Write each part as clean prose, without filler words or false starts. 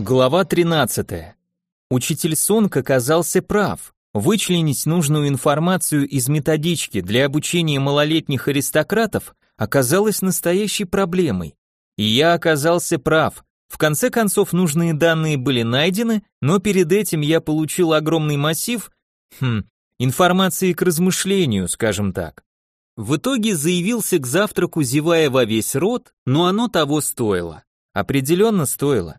Глава 13. Учитель Сонг оказался прав. Вычленить нужную информацию из методички для обучения малолетних аристократов оказалось настоящей проблемой. И я оказался прав. В конце концов, нужные данные были найдены, но перед этим я получил огромный массив, информации к размышлению, скажем так. В итоге заявился к завтраку, зевая во весь рот, но оно того стоило. Определенно стоило.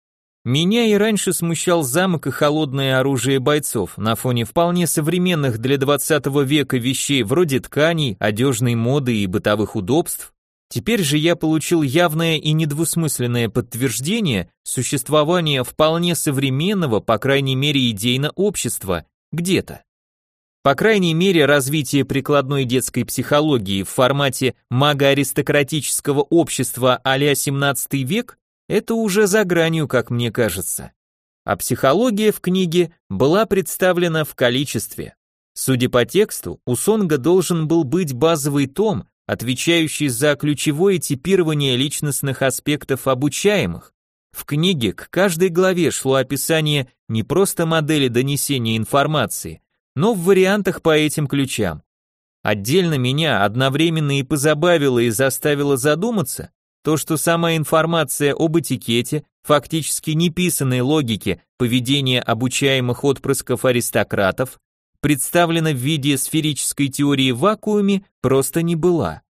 Меня и раньше смущал замок и холодное оружие бойцов на фоне вполне современных для 20 века вещей вроде тканей, одежной моды и бытовых удобств. Теперь же я получил явное и недвусмысленное подтверждение существования вполне современного, по крайней мере идейно, общества, где-то. По крайней мере, развитие прикладной детской психологии в формате магоаристократического общества а-ля 17 век это уже за гранью, как мне кажется. А психология в книге была представлена в количестве. Судя по тексту, у Сонга должен был быть базовый том, отвечающий за ключевое типирование личностных аспектов обучаемых. В книге к каждой главе шло описание не просто модели донесения информации, но в вариантах по этим ключам. Отдельно меня одновременно и позабавило, и заставило задуматься то, что сама информация об этикете, фактически неписанной логике поведения обучаемых отпрысков аристократов, представлена в виде сферической теории в вакууме, просто не была.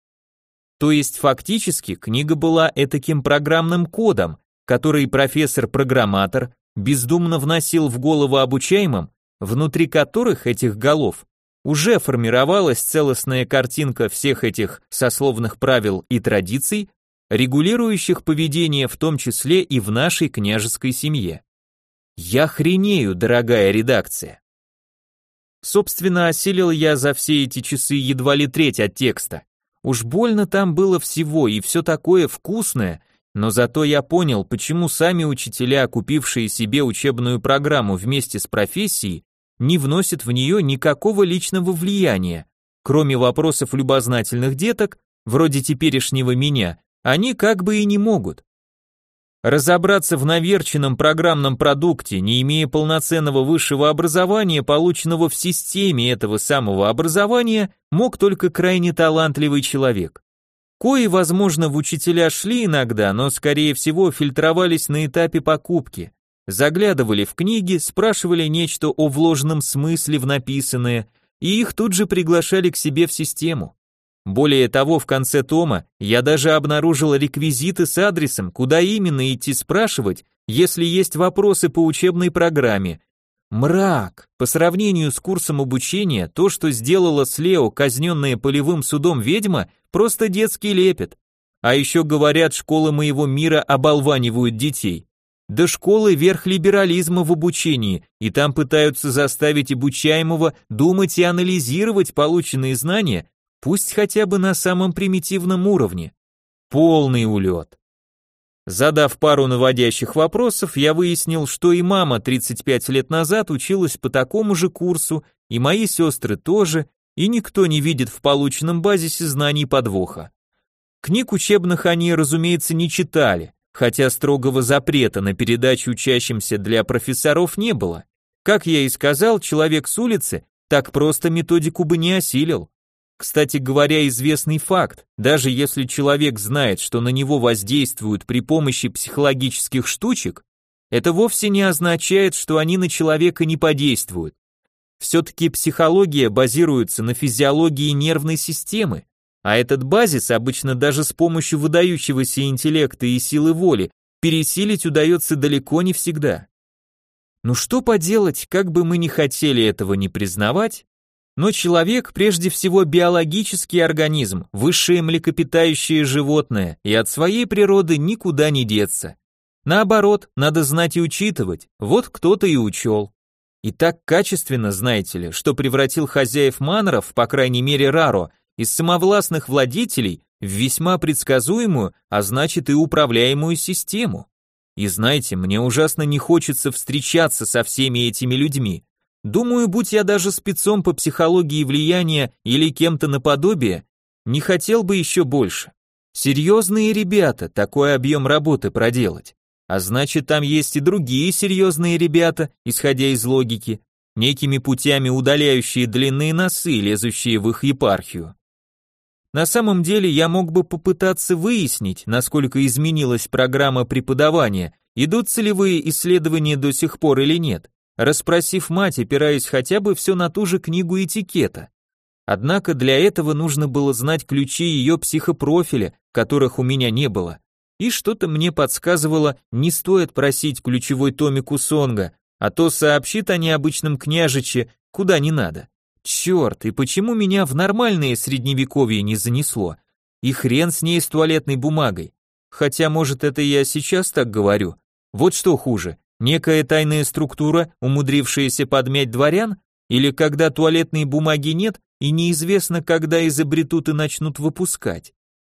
То есть фактически книга была этаким программным кодом, который профессор-программатор бездумно вносил в голову обучаемым, внутри которых этих голов уже формировалась целостная картинка всех этих сословных правил и традиций, регулирующих поведение в том числе и в нашей княжеской семье. Я хренею, дорогая редакция. Собственно, осилил я за все эти часы едва ли треть от текста. Уж больно там было всего и все такое вкусное, но зато я понял, почему сами учителя, купившие себе учебную программу вместе с профессией, не вносят в нее никакого личного влияния, кроме вопросов любознательных деток, вроде теперешнего меня, они как бы и не могут. Разобраться в наверченном программном продукте, не имея полноценного высшего образования, полученного в системе этого самого образования, мог только крайне талантливый человек. Кои, возможно, в учителя шли иногда, но скорее всего фильтровались на этапе покупки, заглядывали в книги, спрашивали нечто о вложенном смысле в написанное, и их тут же приглашали к себе в систему. Более того, в конце тома я даже обнаружил реквизиты с адресом, куда именно идти спрашивать, если есть вопросы по учебной программе. Мрак! По сравнению с курсом обучения, то, что сделала с Лео казненная полевым судом ведьма, просто детский лепет. А еще говорят, школы моего мира оболванивают детей. Да школы верх либерализма в обучении, и там пытаются заставить обучаемого думать и анализировать полученные знания, пусть хотя бы на самом примитивном уровне. Полный улет. Задав пару наводящих вопросов, я выяснил, что и мама 35 лет назад училась по такому же курсу, и мои сестры тоже, и никто не видит в полученном базисе знаний подвоха. Книг учебных они, разумеется, не читали, хотя строгого запрета на передачу учащимся для профессоров не было. Как я и сказал, человек с улицы так просто методику бы не осилил. Кстати говоря, известный факт, даже если человек знает, что на него воздействуют при помощи психологических штучек, это вовсе не означает, что они на человека не подействуют. Все-таки психология базируется на физиологии нервной системы, а этот базис обычно даже с помощью выдающегося интеллекта и силы воли пересилить удается далеко не всегда. Ну что поделать, как бы мы ни хотели этого не признавать, но человек прежде всего биологический организм, высшее млекопитающее животное, и от своей природы никуда не деться. Наоборот, надо знать и учитывать, вот кто-то и учел. И так качественно, знаете ли, что превратил хозяев маноров, по крайней мере Раро, из самовластных владетелей в весьма предсказуемую, а значит и управляемую систему. И знаете, мне ужасно не хочется встречаться со всеми этими людьми. Думаю, будь я даже спецом по психологии влияния или кем-то наподобие, не хотел бы еще больше. Серьезные ребята, такой объем работы проделать. А значит, там есть и другие серьезные ребята, исходя из логики, некими путями удаляющие длинные носы, лезущие в их епархию. На самом деле я мог бы попытаться выяснить, насколько изменилась программа преподавания, идут целевые исследования до сих пор или нет, расспросив мать, опираясь хотя бы все на ту же книгу этикета. Однако для этого нужно было знать ключи ее психопрофиля, которых у меня не было. И что-то мне подсказывало, не стоит просить ключевой томик у Сонга, а то сообщит о необычном княжиче куда не надо. Черт, и почему меня в нормальное средневековье не занесло? И хрен с ней с туалетной бумагой. Хотя, может, это я сейчас так говорю. Вот что хуже, некая тайная структура, умудрившаяся подмять дворян, или когда туалетной бумаги нет и неизвестно, когда изобретут и начнут выпускать.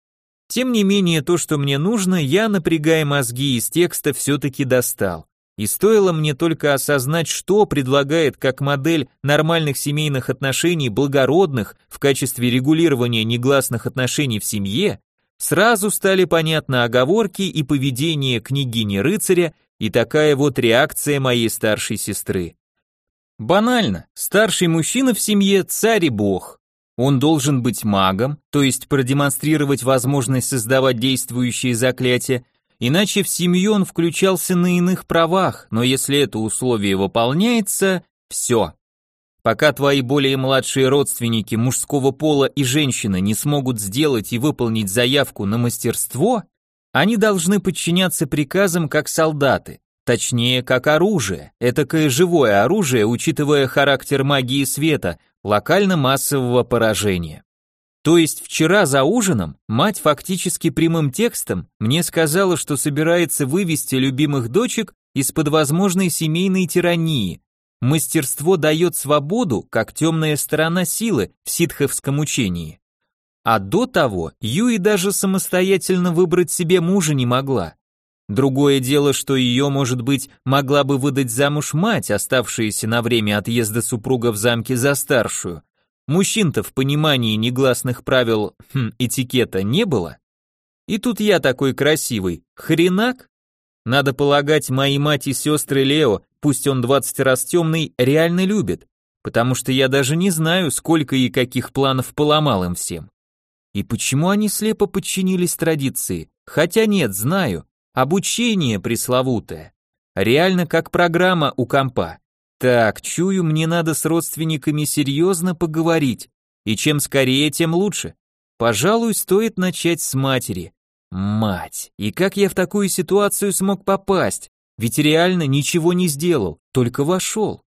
Тем не менее, то, что мне нужно, я, напрягая мозги из текста, все-таки достал. И стоило мне только осознать, что предлагает как модель нормальных семейных отношений благородных в качестве регулирования негласных отношений в семье, сразу стали понятны оговорки и поведение княгини-рыцаря и такая вот реакция моей старшей сестры. Банально, старший мужчина в семье – царь и бог. Он должен быть магом, то есть продемонстрировать возможность создавать действующие заклятия, иначе в семью он включался на иных правах, но если это условие выполняется, все. Пока твои более младшие родственники мужского пола и женщины не смогут сделать и выполнить заявку на мастерство, они должны подчиняться приказам как солдаты, точнее как оружие, этакое живое оружие, учитывая характер магии света, локально-массового поражения. То есть вчера за ужином мать фактически прямым текстом мне сказала, что собирается вывести любимых дочек из-под возможной семейной тирании. Мастерство дает свободу, как темная сторона силы в ситховском учении. А до того Юи даже самостоятельно выбрать себе мужа не могла. Другое дело, что ее, может быть, могла бы выдать замуж мать, оставшаяся на время отъезда супруга в замке за старшую. Мужчин-то в понимании негласных правил этикета не было. И тут я такой красивый, хренак? Надо полагать, мои мать и сестры Лео, пусть он 20 раз темный, реально любят, потому что я даже не знаю, сколько и каких планов поломал им всем. И почему они слепо подчинились традиции? Хотя нет, знаю. Обучение пресловутое. Реально как программа у компа. Так, чую, мне надо с родственниками серьезно поговорить. И чем скорее, тем лучше. Пожалуй, стоит начать с матери. Мать, и как я в такую ситуацию смог попасть? Ведь реально ничего не сделал, только вошел.